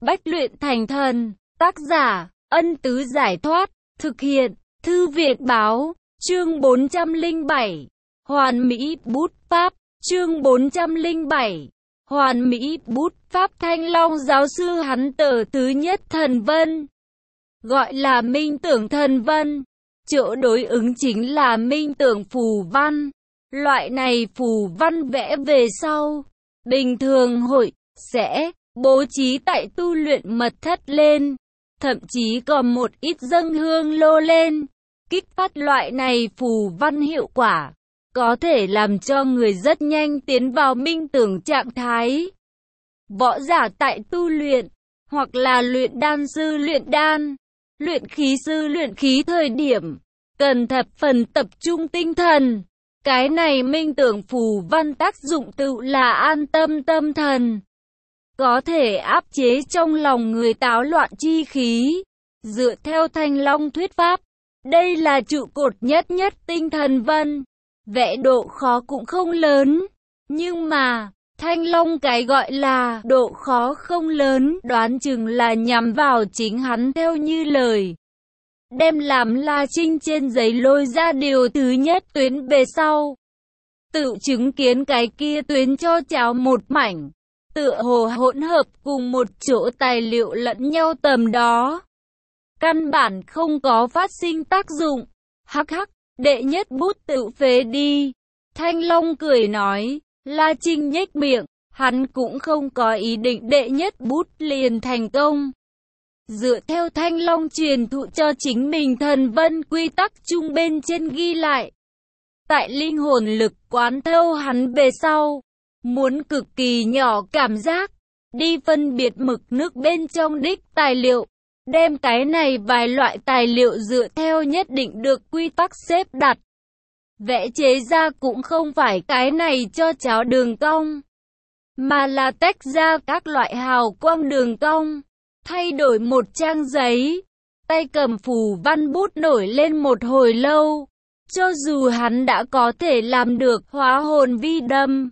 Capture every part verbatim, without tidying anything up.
bách luyện thành thần. Tác giả, Ân Tứ Giải Thoát. Thực hiện, Thư viện Báo. Chương bốn trăm lẻ bảy. Hoàn Mỹ Bút Pháp. Chương bốn trăm lẻ bảy. Hoàn Mỹ Bút Pháp. Thanh Long giáo sư hắn tờ thứ nhất thần vân, gọi là minh tưởng thần vân. Chỗ đối ứng chính là minh tưởng phù văn. Loại này phù văn vẽ về sau, bình thường hội sẽ bố trí tại tu luyện mật thất lên, thậm chí còn một ít dâng hương lô lên. Kích phát loại này phù văn hiệu quả, có thể làm cho người rất nhanh tiến vào minh tưởng trạng thái. Võ giả tại tu luyện, hoặc là luyện đan sư luyện đan, luyện khí sư luyện khí thời điểm, cần thập phần tập trung tinh thần. Cái này minh tưởng phù văn tác dụng tự là an tâm tâm thần, có thể áp chế trong lòng người táo loạn chi khí. Dựa theo Thanh Long thuyết pháp, đây là trụ cột nhất nhất tinh thần vân. Vẽ độ khó cũng không lớn, nhưng mà Thanh Long cái gọi là độ khó không lớn, đoán chừng là nhắm vào chính hắn theo như lời. Đem làm La Trinh trên giấy lôi ra điều thứ nhất tuyến về sau, tự chứng kiến cái kia tuyến cho cháo một mảnh, tựa hồ hỗn hợp cùng một chỗ tài liệu lẫn nhau tầm đó, căn bản không có phát sinh tác dụng. Hắc hắc, đệ nhất bút tự phế đi. Thanh Long cười nói. La Trinh nhếch miệng, hắn cũng không có ý định đệ nhất bút liền thành công. Dựa theo Thanh Long truyền thụ cho chính mình thần vân quy tắc chung bên trên ghi lại, tại linh hồn lực quán thâu hắn về sau, muốn cực kỳ nhỏ cảm giác, đi phân biệt mực nước bên trong đích tài liệu, đem cái này vài loại tài liệu dựa theo nhất định được quy tắc xếp đặt. Vẽ chế ra cũng không phải cái này cho cháo đường cong, mà là tách ra các loại hào quang đường cong. Thay đổi một trang giấy, tay cầm phù văn bút nổi lên một hồi lâu. Cho dù hắn đã có thể làm được hóa hồn vi đâm,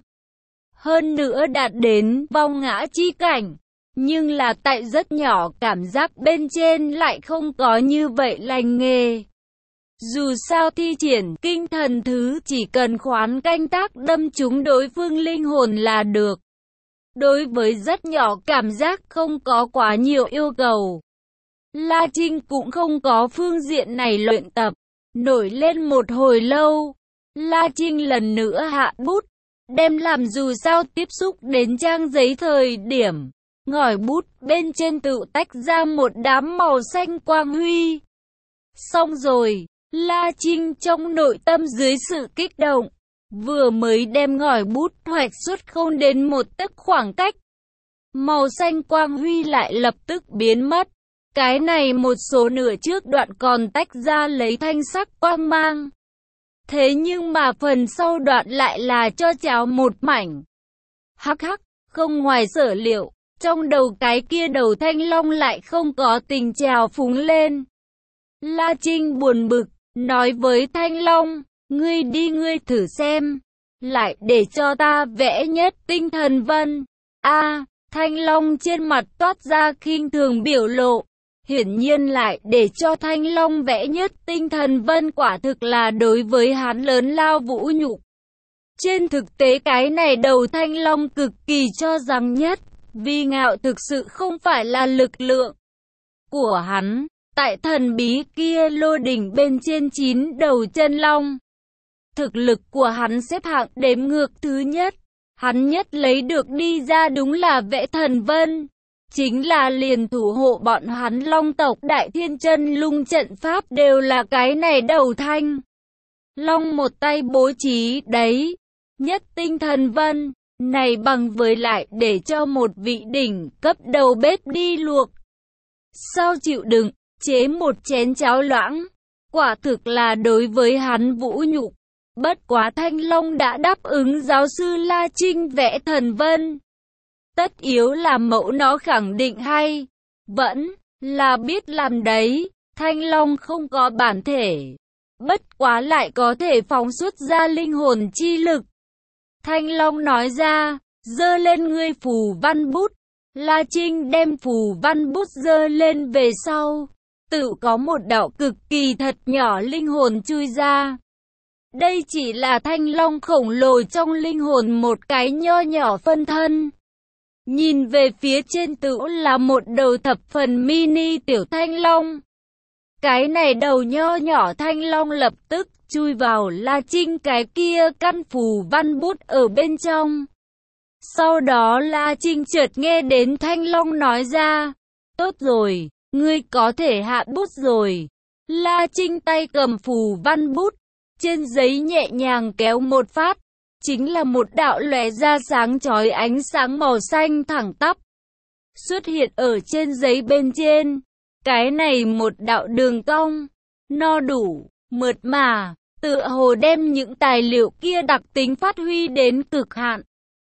hơn nữa đạt đến vong ngã chi cảnh, nhưng là tại rất nhỏ cảm giác bên trên lại không có như vậy lành nghề. Dù sao thi triển kinh thần thứ chỉ cần khoán canh tác đâm trúng đối phương linh hồn là được. Đối với rất nhỏ cảm giác không có quá nhiều yêu cầu. La Trinh cũng không có phương diện này luyện tập. Nổi lên một hồi lâu, La Trinh lần nữa hạ bút, đem làm dù sao tiếp xúc đến trang giấy thời điểm, ngòi bút bên trên tự tách ra một đám màu xanh quang huy. Xong rồi, La Trinh trong nội tâm dưới sự kích động, vừa mới đem ngòi bút hoạch xuất không đến một tấc khoảng cách, màu xanh quang huy lại lập tức biến mất. Cái này một số nửa trước đoạn còn tách ra lấy thanh sắc quang mang. Thế nhưng mà phần sau đoạn lại là cho cháo một mảnh. Hắc hắc, không ngoài sở liệu, trong đầu cái kia đầu Thanh Long lại không có tình trào phúng lên. La Trinh buồn bực, nói với Thanh Long, ngươi đi ngươi thử xem, lại để cho ta vẽ nhất tinh thần vân. A, Thanh Long trên mặt toát ra khinh thường biểu lộ. Hiển nhiên lại để cho Thanh Long vẽ nhất tinh thần vân quả thực là đối với hắn lớn lao vũ nhục. Trên thực tế cái này đầu Thanh Long cực kỳ cho rằng nhất, vì ngạo thực sự không phải là lực lượng của hắn. Tại thần bí kia lô đỉnh bên trên chín đầu chân long, thực lực của hắn xếp hạng đếm ngược thứ nhất. Hắn nhất lấy được đi ra đúng là vẽ thần vân, chính là liền thủ hộ bọn hắn long tộc Đại Thiên Chân Lung trận pháp đều là cái này đầu Thanh Long một tay bố trí đấy. Nhất tinh thần vân này bằng với lại để cho một vị đỉnh cấp đầu bếp đi luộc, sao chịu đựng, chế một chén cháo loãng, quả thực là đối với hắn vũ nhục. Bất quá Thanh Long đã đáp ứng giáo sư La Trinh vẽ thần vân, tất yếu là mẫu nó khẳng định hay, vẫn là biết làm đấy. Thanh Long không có bản thể, bất quá lại có thể phóng xuất ra linh hồn chi lực. Thanh Long nói ra, giơ lên ngươi phù văn bút, La Trinh đem phù văn bút giơ lên về sau, tự có một đạo cực kỳ thật nhỏ linh hồn chui ra. Đây chỉ là thanh long khổng lồ trong linh hồn, một cái nho nhỏ phân thân. Nhìn về phía trên tự là một đầu thập phần mini tiểu thanh long. Cái này đầu nho nhỏ thanh long lập tức chui vào La Trinh cái kia căn phù văn bút ở bên trong. Sau đó La Trinh chợt nghe đến thanh long nói ra, tốt rồi, ngươi có thể hạ bút rồi. La Trinh tay cầm phù văn bút, trên giấy nhẹ nhàng kéo một phát, chính là một đạo lóe ra sáng chói ánh sáng màu xanh thẳng tắp xuất hiện ở trên giấy bên trên. Cái này một đạo đường cong, no đủ, mượt mà, tựa hồ đem những tài liệu kia đặc tính phát huy đến cực hạn.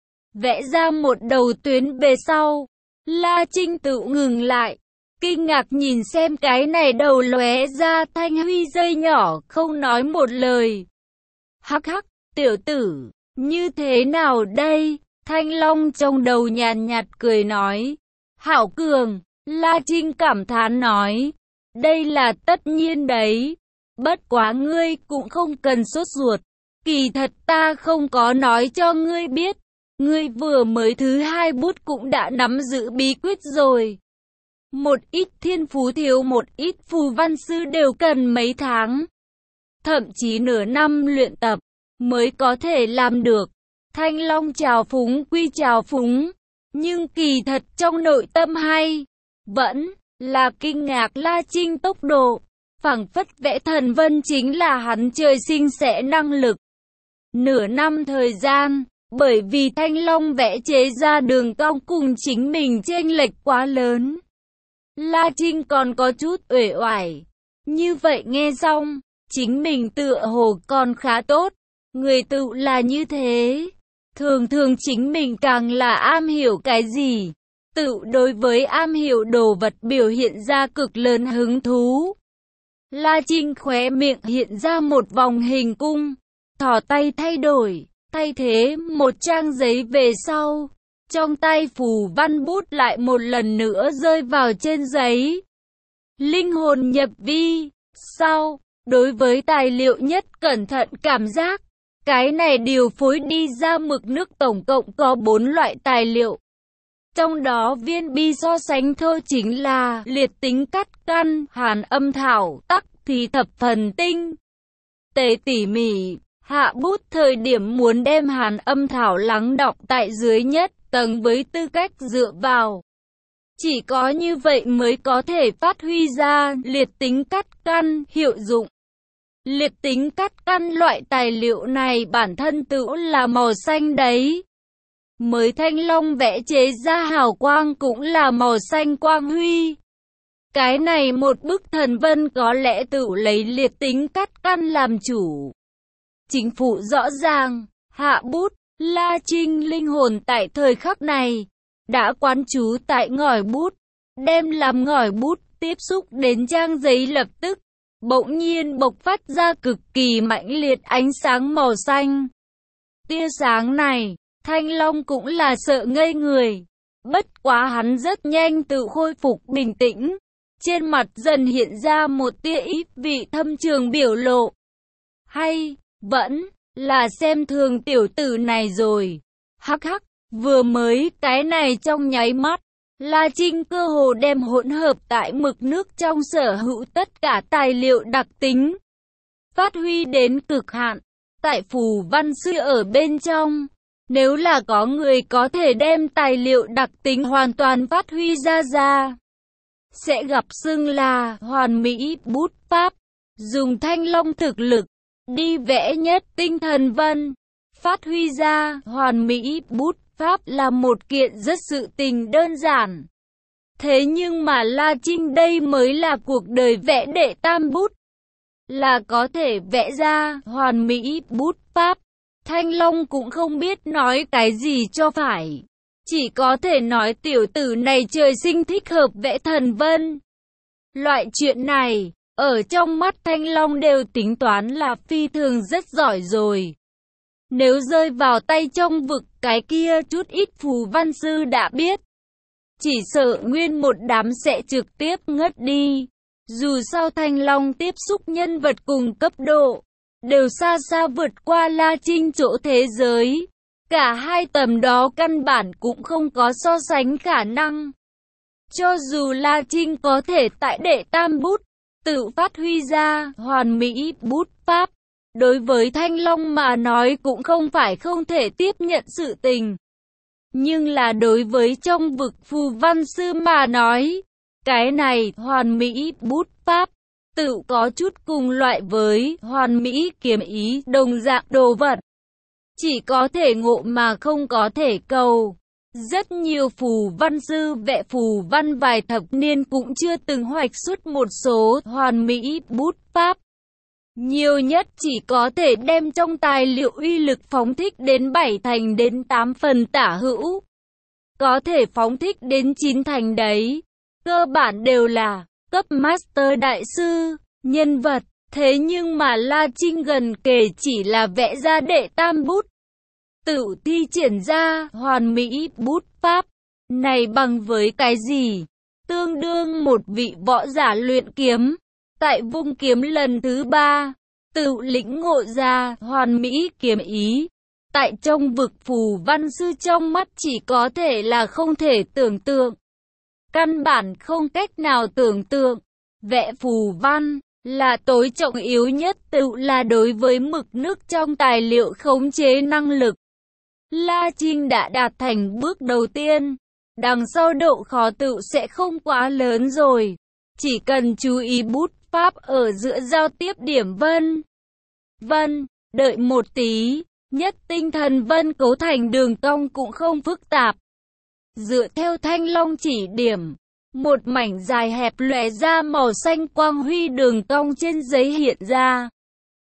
Vẽ ra một đầu tuyến về sau, La Trinh tự ngừng lại, kinh ngạc nhìn xem cái này đầu lóe ra thanh huy dây nhỏ, không nói một lời. Hắc hắc, tiểu tử, như thế nào đây? Thanh long trong đầu nhàn nhạt cười nói. Hảo cường, La Trinh cảm thán nói. Đây là tất nhiên đấy. Bất quá ngươi cũng không cần sốt ruột. Kỳ thật ta không có nói cho ngươi biết. Ngươi vừa mới thứ hai bút cũng đã nắm giữ bí quyết rồi. Một ít thiên phú thiếu một ít phù văn sư đều cần mấy tháng, thậm chí nửa năm luyện tập mới có thể làm được. Thanh long trào phúng quy trào phúng, nhưng kỳ thật trong nội tâm hay vẫn là kinh ngạc La Trinh tốc độ, phảng phất vẽ thần vân chính là hắn trời sinh sẽ năng lực. Nửa năm thời gian, bởi vì thanh long vẽ chế ra đường cong cùng chính mình chênh lệch quá lớn, La Trinh còn có chút uể oải. Như vậy nghe xong, chính mình tựa hồ còn khá tốt. Người tự là như thế. Thường thường chính mình càng là am hiểu cái gì, tự đối với am hiểu đồ vật biểu hiện ra cực lớn hứng thú. La Trinh khóe miệng hiện ra một vòng hình cung, thò tay thay đổi, thay thế một trang giấy về sau. Trong tay phù văn bút lại một lần nữa rơi vào trên giấy. Linh hồn nhập vi, sau, đối với tài liệu nhất cẩn thận cảm giác. Cái này điều phối đi ra mực nước tổng cộng có bốn loại tài liệu. Trong đó viên bi so sánh thô chính là liệt tính cắt căn, hàn âm thảo, tắc thì thập phần tinh tế tỉ mỉ. Hạ bút thời điểm muốn đem hàn âm thảo lắng đọng tại dưới nhất tầng với tư cách dựa vào. Chỉ có như vậy mới có thể phát huy ra liệt tính cắt căn hiệu dụng. Liệt tính cắt căn loại tài liệu này bản thân tự là màu xanh đấy. Mới thanh long vẽ chế ra hào quang cũng là màu xanh quang huy. Cái này một bức thần vân có lẽ tự lấy liệt tính cắt căn làm chủ. Chính phủ rõ ràng, hạ bút, La Trinh linh hồn tại thời khắc này đã quán trú tại ngòi bút, đem làm ngòi bút tiếp xúc đến trang giấy lập tức bỗng nhiên bộc phát ra cực kỳ mãnh liệt ánh sáng màu xanh. Tia sáng này, thanh long cũng là sợ ngây người. Bất quá hắn rất nhanh tự khôi phục bình tĩnh. Trên mặt dần hiện ra một tia ý vị thâm trường biểu lộ. Hay, vẫn là xem thường tiểu tử này rồi. Hắc hắc, vừa mới cái này trong nháy mắt. La Trinh cơ hồ đem hỗn hợp tại mực nước trong sở hữu tất cả tài liệu đặc tính, phát huy đến cực hạn. Tại phù văn sư ở bên trong, nếu là có người có thể đem tài liệu đặc tính hoàn toàn phát huy ra ra, sẽ gặp xưng là hoàn mỹ bút pháp. Dùng thanh long thực lực, đi vẽ nhất tinh thần vân, phát huy ra hoàn mỹ bút pháp là một kiện rất sự tình đơn giản. Thế nhưng mà La Trinh đây mới là cuộc đời vẽ đệ tam bút, là có thể vẽ ra hoàn mỹ bút pháp. Thanh Long cũng không biết nói cái gì cho phải, chỉ có thể nói tiểu tử này trời sinh thích hợp vẽ thần vân. Loại chuyện này, ở trong mắt Thanh Long đều tính toán là phi thường rất giỏi rồi. Nếu rơi vào tay trong vực, cái kia chút ít phù văn sư đã biết, chỉ sợ nguyên một đám sẽ trực tiếp ngất đi. Dù sao Thanh Long tiếp xúc nhân vật cùng cấp độ, đều xa xa vượt qua La Trinh chỗ thế giới. Cả hai tầm đó căn bản cũng không có so sánh khả năng. Cho dù La Trinh có thể tại đệ tam bút, tự phát huy ra hoàn mỹ bút pháp, đối với Thanh Long mà nói cũng không phải không thể tiếp nhận sự tình. Nhưng là đối với trong vực phù văn sư mà nói, cái này hoàn mỹ bút pháp, tự có chút cùng loại với hoàn mỹ kiếm ý đồng dạng đồ vật. Chỉ có thể ngộ mà không có thể cầu. Rất nhiều phù văn sư vẽ phù văn vài thập niên cũng chưa từng hoạch xuất một số hoàn mỹ bút pháp. Nhiều nhất chỉ có thể đem trong tài liệu uy lực phóng thích đến bảy thành đến tám phần tả hữu. Có thể phóng thích đến chín thành đấy. Cơ bản đều là cấp master đại sư, nhân vật. Thế nhưng mà La Trinh gần kề chỉ là vẽ ra đệ tam bút, tự thi triển ra hoàn mỹ bút pháp. Này bằng với cái gì? Tương đương một vị võ giả luyện kiếm, tại vung kiếm lần thứ ba, tự lĩnh ngộ ra hoàn mỹ kiếm ý. Tại trong vực phù văn sư trong mắt chỉ có thể là không thể tưởng tượng. Căn bản không cách nào tưởng tượng. Vẽ phù văn là tối trọng yếu nhất, tự là đối với mực nước trong tài liệu khống chế năng lực. La Trinh đã đạt thành bước đầu tiên. Đằng sau độ khó tự sẽ không quá lớn rồi. Chỉ cần chú ý bút pháp ở giữa giao tiếp điểm vân. Vân, đợi một tí. Nhất tinh thần vân cấu thành đường cong cũng không phức tạp. Dựa theo Thanh Long chỉ điểm, một mảnh dài hẹp lóe ra màu xanh quang huy đường cong trên giấy hiện ra.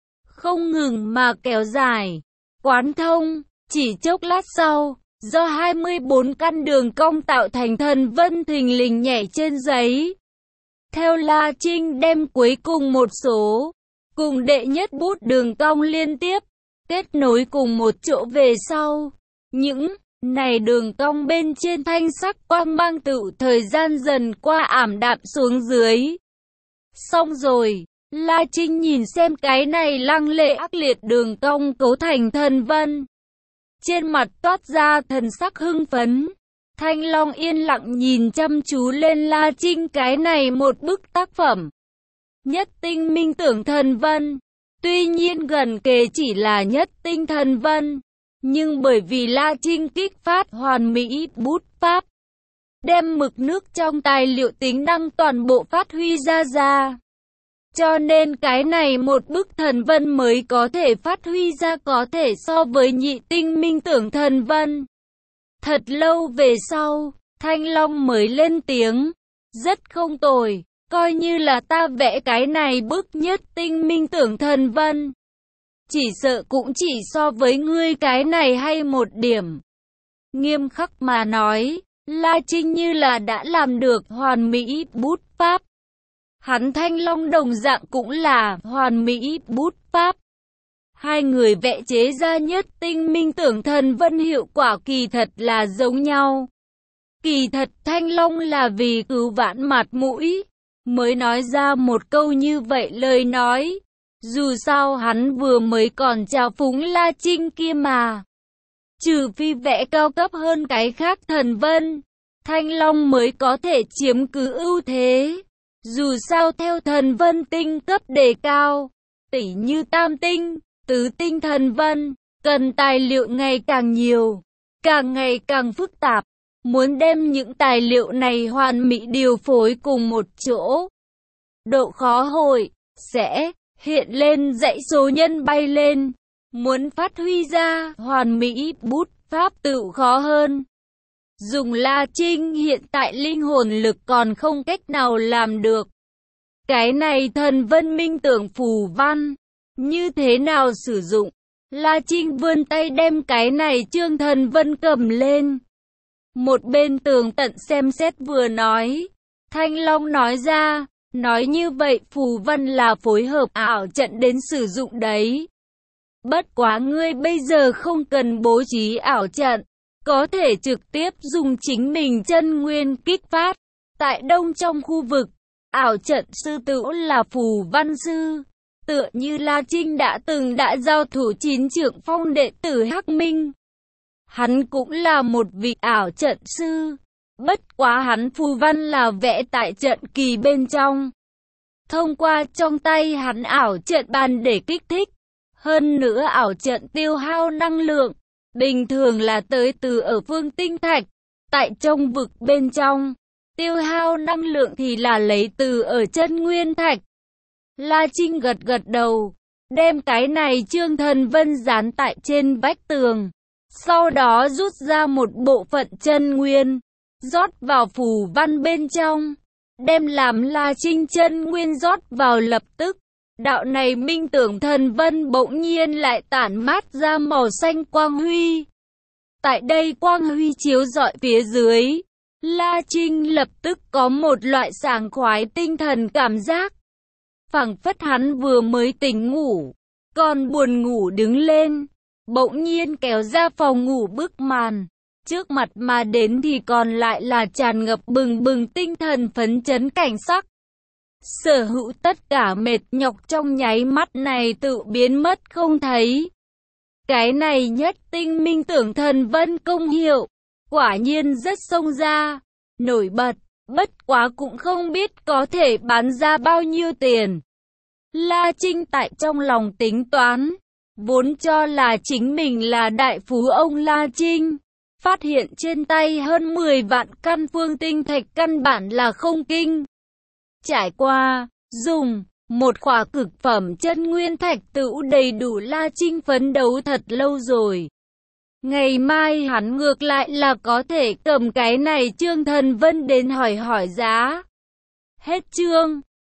Không ngừng mà kéo dài, quán thông, chỉ chốc lát sau, do hai mươi bốn căn đường cong tạo thành thần vân thình lình nhảy trên giấy. Theo La Trinh đem cuối cùng một số, cùng đệ nhất bút đường cong liên tiếp, kết nối cùng một chỗ về sau. Những này đường cong bên trên thanh sắc quang mang tự thời gian dần qua ảm đạm xuống dưới. Xong rồi, La Trinh nhìn xem cái này lăng lệ ác liệt đường cong cấu thành thần vân. Trên mặt toát ra thần sắc hưng phấn. Thanh Long yên lặng nhìn chăm chú lên La Trinh cái này một bức tác phẩm. Nhất tinh minh tưởng thần vân. Tuy nhiên gần kề chỉ là nhất tinh thần vân. Nhưng bởi vì La Trinh kích phát hoàn mỹ bút pháp, đem mực nước trong tài liệu tính năng toàn bộ phát huy ra ra. Cho nên cái này một bức thần vân mới có thể phát huy ra có thể so với nhị tinh minh tưởng thần vân. Thật lâu về sau, Thanh Long mới lên tiếng. Rất không tồi, coi như là ta vẽ cái này bức nhất tinh minh tưởng thần vân. Chỉ sợ cũng chỉ so với ngươi cái này hay một điểm. Nghiêm khắc mà nói, La Trinh như là đã làm được hoàn mỹ bút pháp. Hắn Thanh Long đồng dạng cũng là hoàn mỹ bút pháp. Hai người vẽ chế ra nhất tinh minh tưởng thần vân hiệu quả kỳ thật là giống nhau. Kỳ thật Thanh Long là vì cứu vãn mặt mũi, mới nói ra một câu như vậy lời nói. Dù sao hắn vừa mới còn chào phúng La Trinh kia mà. Trừ phi vẽ cao cấp hơn cái khác thần vân, Thanh Long mới có thể chiếm cứ ưu thế. Dù sao theo thần vân tinh cấp đề cao, tỉ như tam tinh, tứ tinh thần vân, cần tài liệu ngày càng nhiều, càng ngày càng phức tạp. Muốn đem những tài liệu này hoàn mỹ điều phối cùng một chỗ, độ khó hội sẽ hiện lên dãy số nhân bay lên. Muốn phát huy ra hoàn mỹ bút pháp tự khó hơn. Dùng La Trinh hiện tại linh hồn lực còn không cách nào làm được. Cái này thần vân minh tưởng phù văn, như thế nào sử dụng? La Trinh vươn tay đem cái này chương thần vân cầm lên. Một bên tường tận xem xét vừa nói. Thanh Long nói ra, nói như vậy phù văn là phối hợp ảo trận đến sử dụng đấy. Bất quá ngươi bây giờ không cần bố trí ảo trận, có thể trực tiếp dùng chính mình chân nguyên kích phát. Tại đông trong khu vực, ảo trận sư tử là phù văn sư, tựa như La Trinh đã từng đã giao thủ chín trượng phong đệ tử Hắc Minh. Hắn cũng là một vị ảo trận sư, bất quá hắn phù văn là vẽ tại trận kỳ bên trong. Thông qua trong tay hắn ảo trận bàn để kích thích. Hơn nữa ảo trận tiêu hao năng lượng, bình thường là tới từ ở phương tinh thạch. Tại trong vực bên trong, tiêu hao năng lượng thì là lấy từ ở chân nguyên thạch. La Trinh gật gật đầu, đem cái này Trương Thần Vân dán tại trên vách tường. Sau đó rút ra một bộ phận chân nguyên, rót vào phù văn bên trong. Đem làm La Trinh chân nguyên rót vào lập tức. Đạo này minh tưởng thần vân bỗng nhiên lại tản mát ra màu xanh quang huy. Tại đây quang huy chiếu rọi phía dưới, La Trinh lập tức có một loại sảng khoái tinh thần cảm giác. Phảng phất hắn vừa mới tỉnh ngủ, còn buồn ngủ đứng lên, bỗng nhiên kéo ra phòng ngủ bức màn. Trước mặt mà đến thì còn lại là tràn ngập bừng bừng tinh thần phấn chấn cảnh sắc. Sở hữu tất cả mệt nhọc trong nháy mắt này tự biến mất không thấy. Cái này nhất tinh minh tưởng thần vân công hiệu, quả nhiên rất xông ra, nổi bật, bất quá cũng không biết có thể bán ra bao nhiêu tiền. La Trinh tại trong lòng tính toán, vốn cho là chính mình là đại phú ông La Trinh. Phát hiện trên tay hơn mười vạn căn phương tinh thạch căn bản là không kinh. Trải qua, dùng, một khỏa cực phẩm chân nguyên thạch tựu đầy đủ La Trinh phấn đấu thật lâu rồi. Ngày mai hắn ngược lại là có thể cầm cái này Trương Thần Vân đến hỏi hỏi giá. Hết chương.